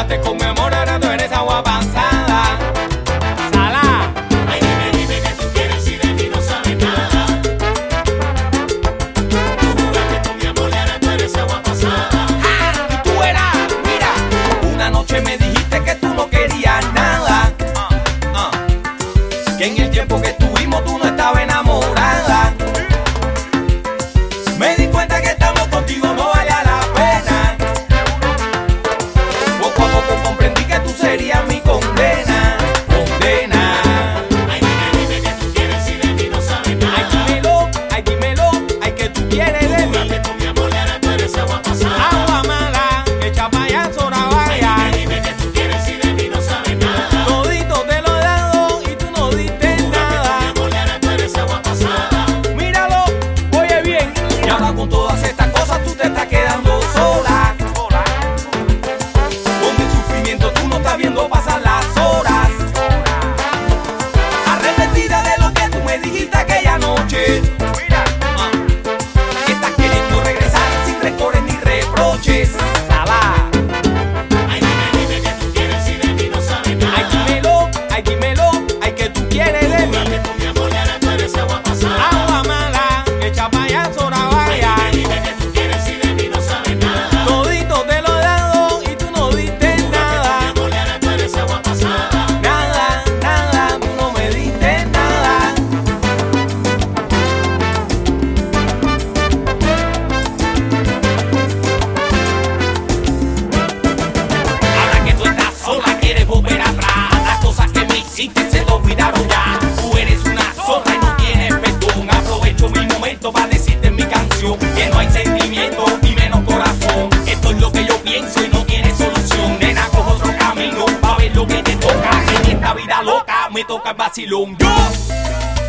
jugaste con mi amor, ahora tú eres agua pasada. Salá. Ay, dime que tú quieres y de mí no sabes nada. Tú jugaste con mi amor y ahora tú eres agua pasada. Y tú eras, mira, una noche me dijiste que tú no querías nada. Que en el tiempo que estuvimos tú no estabas enamorada. Me di cuenta que estamos contigo no valía la pena. Poco a poco comprendí que tú serías mi condena. Condena. Ay, dime que tú quieres y de mí no sabes nada. Ay, dímelo, ay, que tú quieres de Tú mí. jugaste con mi amor y ahora tú eres agua pasada. Agua mala, echa pa' allá, sola vaya. Ay, dime que tú quieres y de mí no sabes nada. Todito te lo he dado y tú no diste Tú jugaste con mi nada. amor y ahora tú eres agua pasada. Míralo, oye bien. Y ahora con todas estas cosas tú te estás quedando sola. Con el sufrimiento tú no estás viendo pasar las horas. Arrepentida de lo que tú me dijiste aquella noche. Estás queriendo regresar sin rencores ni reproches. Salá. Ay, dime que tú quieres y de mí no sabes nada. Ay, dímelo, ay, que tú quieres de mí. Jugaste con mi amor y ahora tú eres agua pasada. Agua mala, echa pa' allá, sola vaya. Ay, dime que tú quieres y de mí no sabes nada. Todito te lo he dado y tú no diste nada. Jugaste con mi amor y ahora tú eres agua pasada. Nada, tú no me diste nada. Ahora que tú estás sola, quieres volver atrás. Las cosas que me hiciste se te olvidaron ya. Tú eres una zorra y no tienes perdón. Aprovecho mi momento para decirte en mi canción que no hay sentimiento y menos corazón. Esto es lo que yo pienso y no tiene solución. Nena, coge otro camino pa' ver lo que te toca. En esta vida loca me toca el vacilón. Yo